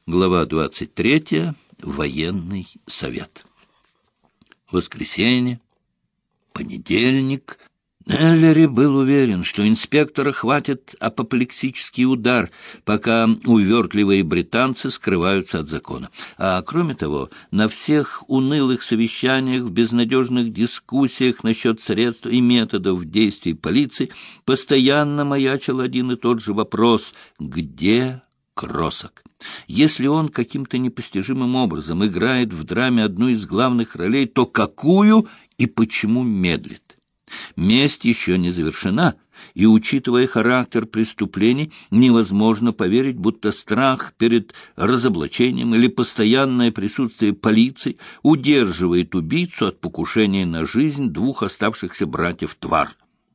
Глава 23. Военный совет. Воскресенье. Понедельник. Эллери был уверен, что инспектора хватит апоплексический удар, пока увертливые британцы скрываются от закона. А кроме того, на всех унылых совещаниях, в безнадежных дискуссиях насчет средств и методов действий полиции постоянно маячил один и тот же вопрос: где Кросок? Если он каким-то непостижимым образом играет в драме одну из главных ролей, то какую и почему медлит? Месть еще не завершена, и, учитывая характер преступлений, невозможно поверить, будто страх перед разоблачением или постоянное присутствие полиции удерживает убийцу от покушения на жизнь двух оставшихся братьев Твар.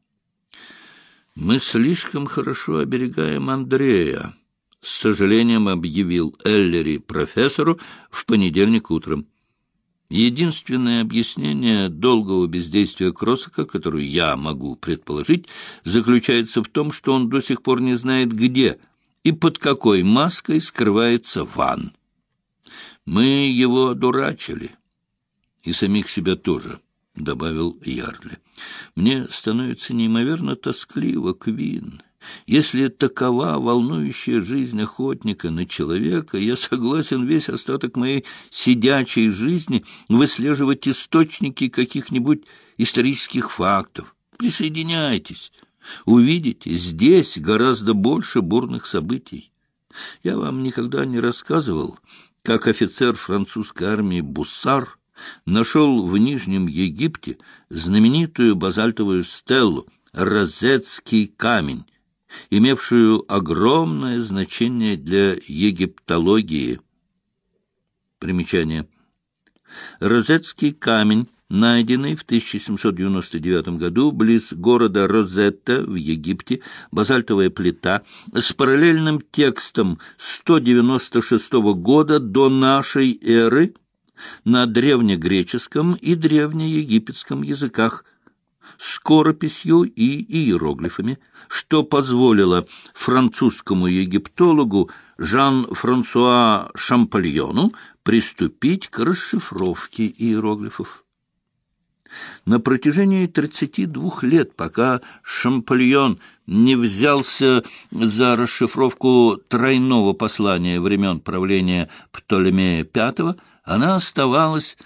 «Мы слишком хорошо оберегаем Андрея», — с сожалением объявил Эллери профессору в понедельник утром. Единственное объяснение долгого бездействия Кросока, которое я могу предположить, заключается в том, что он до сих пор не знает, где и под какой маской скрывается Ван. Мы его одурачили. И самих себя тоже, — добавил Ярли. Мне становится неимоверно тоскливо, Квин. Если такова волнующая жизнь охотника на человека, я согласен весь остаток моей сидячей жизни выслеживать источники каких-нибудь исторических фактов. Присоединяйтесь. Увидите, здесь гораздо больше бурных событий. Я вам никогда не рассказывал, как офицер французской армии Буссар нашел в Нижнем Египте знаменитую базальтовую стелу «Розетский камень», имевшую огромное значение для египтологии. Примечание. Розетский камень, найденный в 1799 году близ города Розетта в Египте, базальтовая плита с параллельным текстом 196 года до нашей эры на древнегреческом и древнеегипетском языках, скорописью и иероглифами, что позволило французскому египтологу Жан-Франсуа Шампольону приступить к расшифровке иероглифов. На протяжении 32 лет, пока Шампольон не взялся за расшифровку тройного послания времен правления Птолемея V, она оставалась,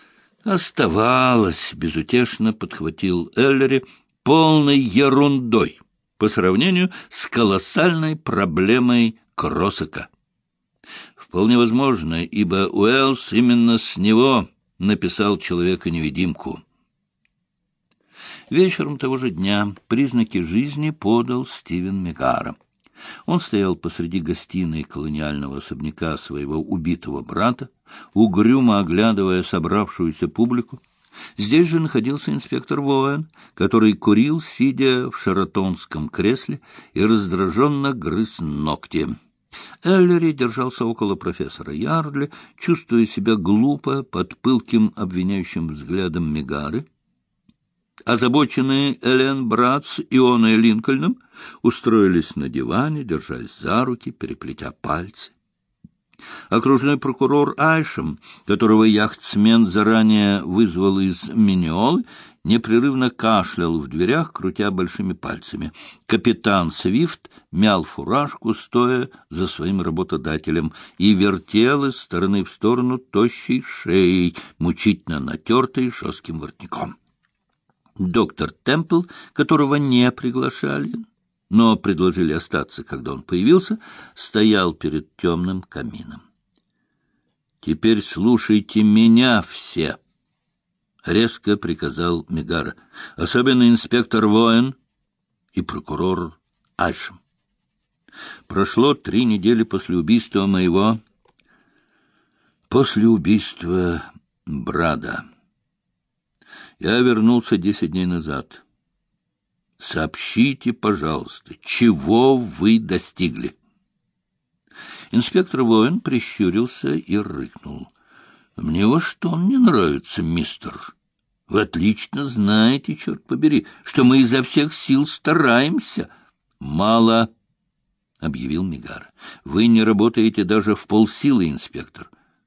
безутешно подхватил Эллери, полной ерундой по сравнению с колоссальной проблемой Кросока. Вполне возможно, ибо Уэллс именно с него написал «Человека-невидимку». Вечером того же дня признаки жизни подал Стивен Мегара. Он стоял посреди гостиной колониального особняка своего убитого брата, угрюмо оглядывая собравшуюся публику. Здесь же находился инспектор Воэн, который курил, сидя в шаратонском кресле, и раздраженно грыз ногти. Эллери держался около профессора Ярли, чувствуя себя глупо под пылким обвиняющим взглядом Мегары. Озабоченные Элен Братц и Ионой Линкольном устроились на диване, держась за руки, переплетя пальцы. Окружной прокурор Айшем, которого яхтсмен заранее вызвал из Миньолы, непрерывно кашлял в дверях, крутя большими пальцами. Капитан Свифт мял фуражку, стоя за своим работодателем, и вертел из стороны в сторону тощей шеей, мучительно натертой жестким воротником. Доктор Темпл, которого не приглашали, но предложили остаться, когда он появился, стоял перед темным камином. «Теперь слушайте меня все», — резко приказал Мегара, особенно инспектор Воэн и прокурор Айшем. «Прошло 3 недели после убийства Брада. Я вернулся 10 дней назад. Сообщите, пожалуйста, чего вы достигли?» Инспектор Воэн прищурился и рыкнул. «Мне ваш тон не нравится, мистер. Вы отлично знаете, черт побери, что мы изо всех сил стараемся». «Мало», — объявил Мегара. — Вы не работаете даже в полсилы, инспектор.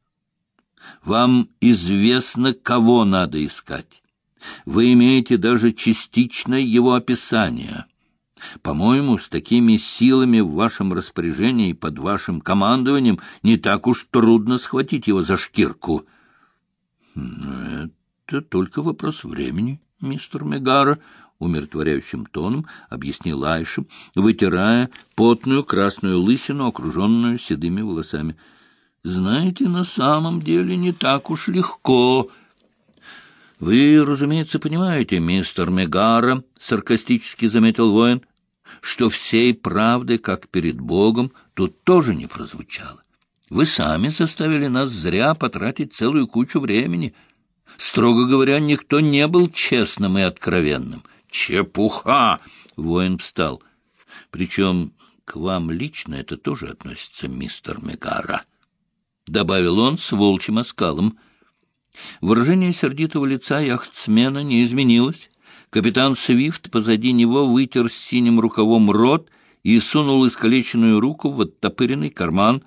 Вам известно, кого надо искать. Вы имеете даже частичное его описание. По-моему, с такими силами в вашем распоряжении и под вашим командованием не так уж трудно схватить его за шкирку. — Это только вопрос времени, мистер Мегара, — умиротворяющим тоном объяснил Айшем, вытирая потную красную лысину, окруженную седыми волосами. — Знаете, на самом деле не так уж легко. — Вы, разумеется, понимаете, мистер Мегара, — саркастически заметил воин, — что всей правды, как перед Богом, тут тоже не прозвучало. Вы сами заставили нас зря потратить целую кучу времени. Строго говоря, никто не был честным и откровенным. Чепуха! Воин встал. Причем к вам лично это тоже относится, мистер Мегара, — добавил он с волчьим оскалом. Выражение сердитого лица яхтсмена не изменилось. Капитан Свифт позади него вытер синим рукавом рот и сунул искалеченную руку в оттопыренный карман.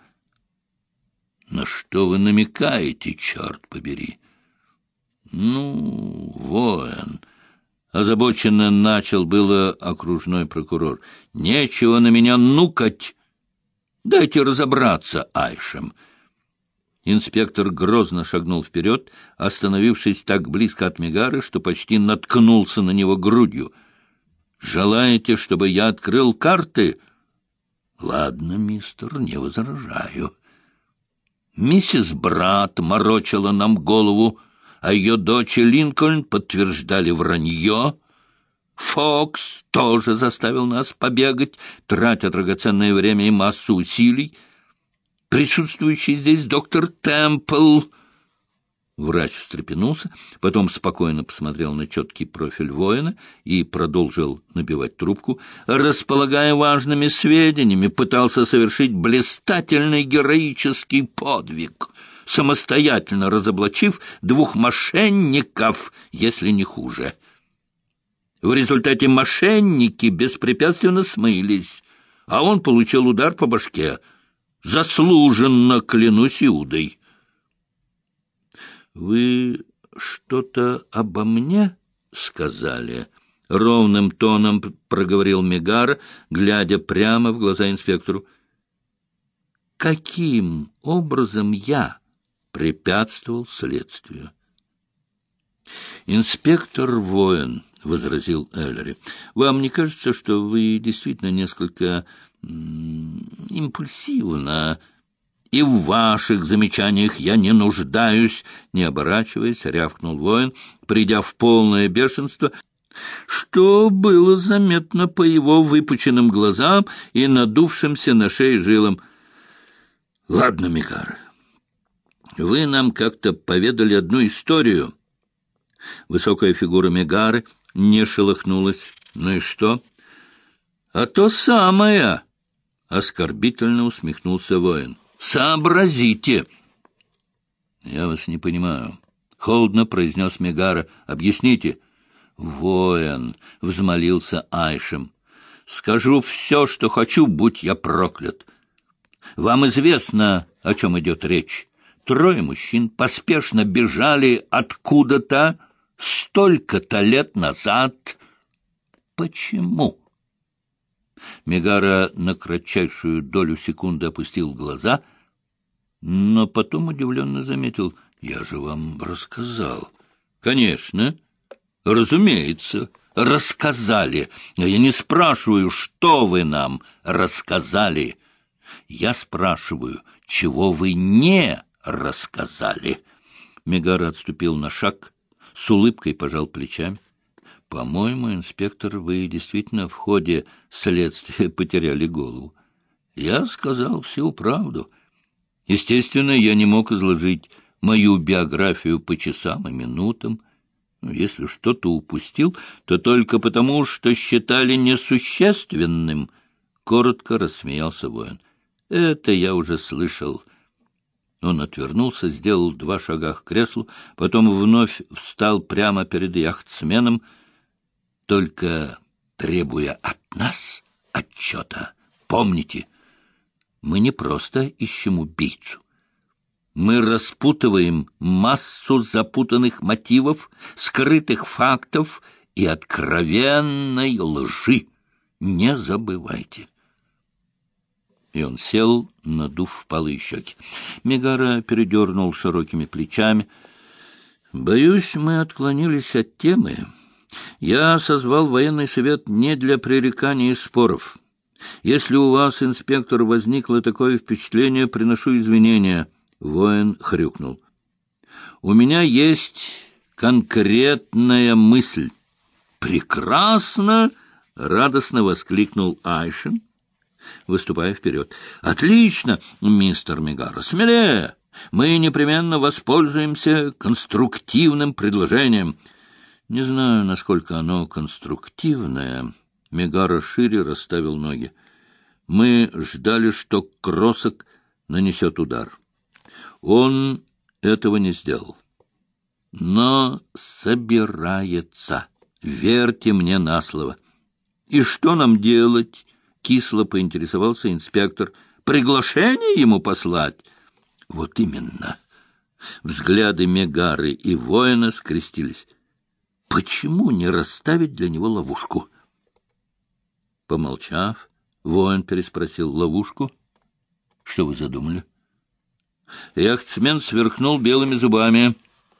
— На что вы намекаете, черт побери? — Ну, воин, — озабоченно начал было окружной прокурор, — нечего на меня нукать. Дайте разобраться, Айшем. Инспектор грозно шагнул вперед, остановившись так близко от Мегары, что почти наткнулся на него грудью. — Желаете, чтобы я открыл карты? — Ладно, мистер, не возражаю. Миссис Брат морочила нам голову, а ее дочь и Линкольн подтверждали вранье. Фокс тоже заставил нас побегать, тратя драгоценное время и массу усилий. Присутствующий здесь доктор Темпл. Врач встрепенулся, потом спокойно посмотрел на четкий профиль воина и продолжил набивать трубку. Располагая важными сведениями, пытался совершить блистательный героический подвиг, самостоятельно разоблачив 2 мошенников, если не хуже. В результате мошенники беспрепятственно смылись, а он получил удар по башке. Заслуженно, клянусь Иудой. — Вы что-то обо мне сказали? — ровным тоном проговорил Мегара, глядя прямо в глаза инспектору. — Каким образом я препятствовал следствию? — Инспектор Воин, — возразил Эллери, — вам не кажется, что вы действительно несколько импульсивно? И в ваших замечаниях я не нуждаюсь, — не оборачиваясь, рявкнул воин, придя в полное бешенство, что было заметно по его выпученным глазам и надувшимся на шее жилам. — Ладно, Мегара, вы нам как-то поведали одну историю. Высокая фигура Мегары не шелохнулась. — Ну и что? — А то самое! — оскорбительно усмехнулся воин. — Сообразите! — Я вас не понимаю, — холодно произнес Мегара. — Объясните. — Воин, — взмолился Айшем, — скажу все, что хочу, будь я проклят. Вам известно, о чем идет речь. 3 мужчин поспешно бежали откуда-то столько-то лет назад. Почему? Мегара на кратчайшую долю секунды опустил глаза, но потом удивленно заметил: — Я же вам рассказал. — Конечно, разумеется, рассказали. Но я не спрашиваю, что вы нам рассказали. Я спрашиваю, чего вы не рассказали. Мегара отступил на шаг, с улыбкой пожал плечами. — По-моему, инспектор, вы действительно в ходе следствия потеряли голову. Я сказал всю правду. Естественно, я не мог изложить мою биографию по часам и минутам. Если что-то упустил, то только потому, что считали несущественным. Коротко рассмеялся воин. — Это я уже слышал. Он отвернулся, сделал 2 шага к креслу, потом вновь встал прямо перед яхтсменом, только требуя от нас отчета. Помните, Мы не просто ищем убийцу. Мы распутываем массу запутанных мотивов, скрытых фактов и откровенной лжи. Не забывайте. И он сел, надув впалые щеки. Мегара передернул широкими плечами. Боюсь, мы отклонились от темы. Я созвал военный совет не для пререканий и споров. Если у вас, инспектор, возникло такое впечатление, приношу извинения. Воин хрюкнул. У меня есть конкретная мысль. Прекрасно! Радостно воскликнул Айшин, выступая вперед. Отлично, мистер Мегара, смелее! Мы непременно воспользуемся конструктивным предложением. Не знаю, насколько оно конструктивное. Мегара шире расставил ноги. Мы ждали, что Кросок нанесет удар. Он этого не сделал. Но собирается. Верьте мне на слово. И что нам делать? Кисло поинтересовался инспектор. Приглашение ему послать? Вот именно. Взгляды Мегары и воина скрестились. Почему не расставить для него ловушку? Помолчав, воин переспросил: ловушку? Что вы задумали? Яхтсмен сверкнул белыми зубами.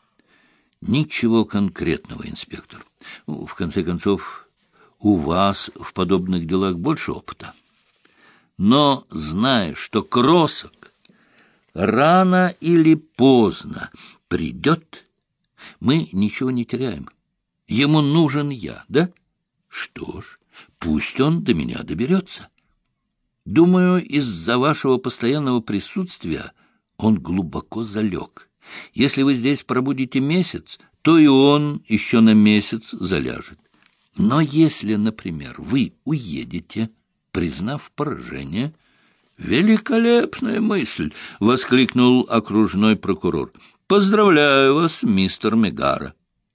Ничего конкретного, инспектор. В конце концов, у вас в подобных делах больше опыта. Но, зная, что Кросок рано или поздно придет, мы ничего не теряем. Ему нужен я, да? Что ж, пусть он до меня доберется. Думаю, из-за вашего постоянного присутствия он глубоко залег. Если вы здесь пробудете месяц, то и он еще на месяц заляжет. Но если, например, вы уедете, признав поражение... — Великолепная мысль! — воскликнул окружной прокурор. — Поздравляю вас, мистер Мегара.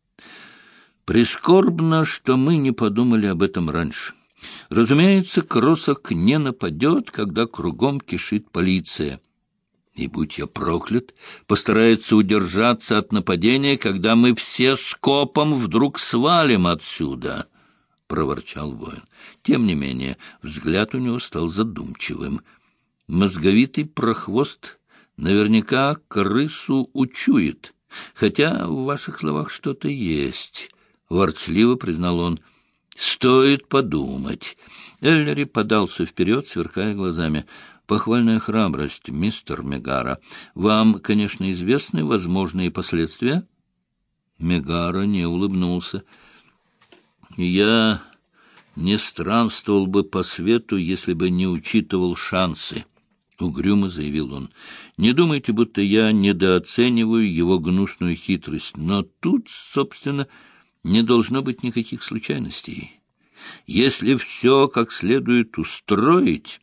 Прискорбно, что мы не подумали об этом раньше. Разумеется, Кросок не нападет, когда кругом кишит полиция. И, будь я проклят, постарается удержаться от нападения, когда мы все скопом вдруг свалим отсюда, — проворчал воин. Тем не менее, взгляд у него стал задумчивым. Мозговитый прохвост наверняка крысу учует, хотя в ваших словах что-то есть, — ворчливо признал он. — Стоит подумать. Эллери подался вперед, сверкая глазами. — Похвальная храбрость, мистер Мегара. Вам, конечно, известны возможные последствия? Мегара не улыбнулся. — Я не странствовал бы по свету, если бы не учитывал шансы, — угрюмо заявил он. — Не думайте, будто я недооцениваю его гнусную хитрость, но тут, собственно, не должно быть никаких случайностей. Если все как следует устроить,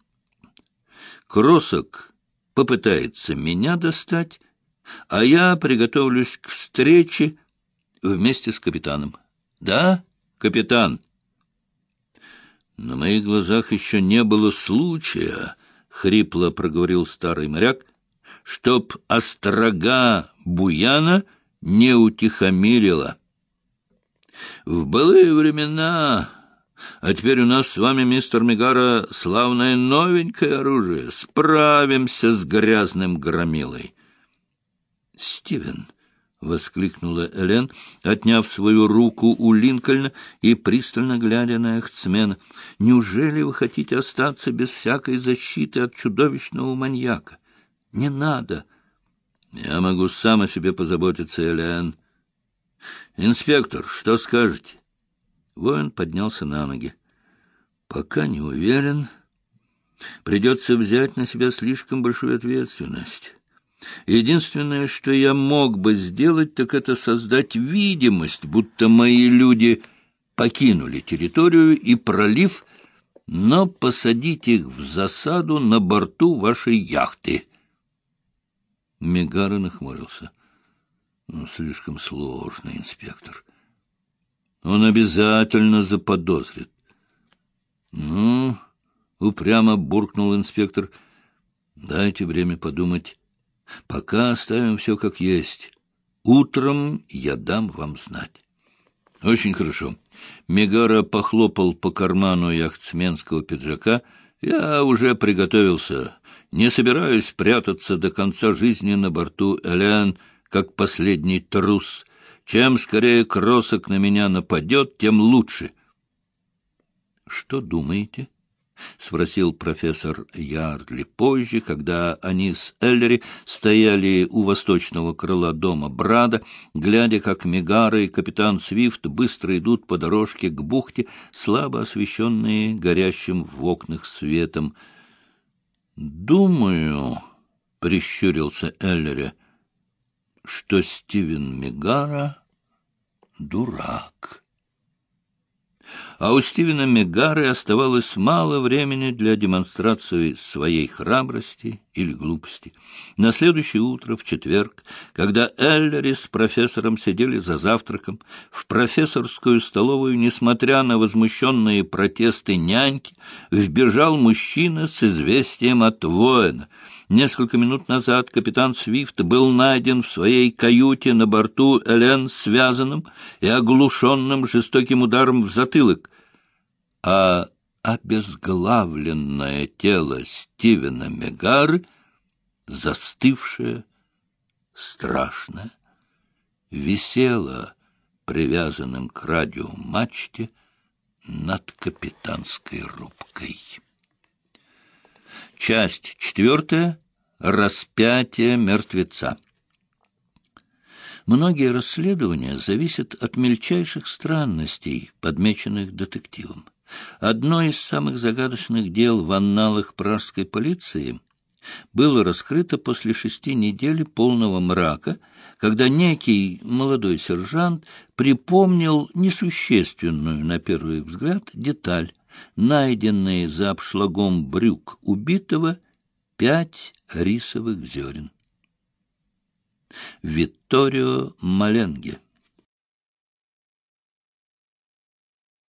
Кросок попытается меня достать, а я приготовлюсь к встрече вместе с капитаном. Да, капитан? На моих глазах еще не было случая, — хрипло проговорил старый моряк, — чтоб острога буяна не утихомирила. В былые времена... А теперь у нас с вами, мистер Мегара, славное новенькое оружие. Справимся с грязным громилой. — Стивен! — воскликнула Элен, отняв свою руку у Линкольна и пристально глядя на яхтсмена. — Неужели вы хотите остаться без всякой защиты от чудовищного маньяка? Не надо! — Я могу сам о себе позаботиться, Элен. — Инспектор, что скажете? Воин поднялся на ноги. — Пока не уверен. Придется взять на себя слишком большую ответственность. Единственное, что я мог бы сделать, так это создать видимость, будто мои люди покинули территорию и пролив, но посадить их в засаду на борту вашей яхты. Мегара нахмурился. — Слишком сложно, инспектор. Он обязательно заподозрит. — Ну, упрямо буркнул инспектор, Дайте время подумать. Пока оставим все как есть. Утром я дам вам знать. Очень хорошо. Мегара похлопал по карману яхтсменского пиджака. Я уже приготовился. Не собираюсь прятаться до конца жизни на борту Элен, как последний трус. Чем скорее Кросок на меня нападет, тем лучше. — Что думаете? — спросил профессор Ярдли позже, когда они с Эллери стояли у восточного крыла дома Брада, глядя, как Мегара и капитан Свифт быстро идут по дорожке к бухте, слабо освещенные горящим в окнах светом. — Думаю, — прищурился Эллери, — что Стивен Мегара дурак. А у Стивена Мегары оставалось мало времени для демонстрации своей храбрости или глупости. На следующее утро, в четверг, когда Эллери с профессором сидели за завтраком, в профессорскую столовую, несмотря на возмущенные протесты няньки, вбежал мужчина с известием от воина. Несколько минут назад капитан Свифт был найден в своей каюте на борту Элен связанным и оглушенным жестоким ударом в затылок, а обезглавленное тело Стивена Мегары, застывшее, страшное, висело привязанным к радиомачте над капитанской рубкой. Часть 4. Распятие мертвеца. Многие расследования зависят от мельчайших странностей, подмеченных детективом. Одно из самых загадочных дел в анналах пражской полиции было раскрыто после 6 недель полного мрака, когда некий молодой сержант припомнил несущественную, на первый взгляд, деталь: найденные за обшлагом брюк убитого 5 рисовых зерен. Витторио Маленге.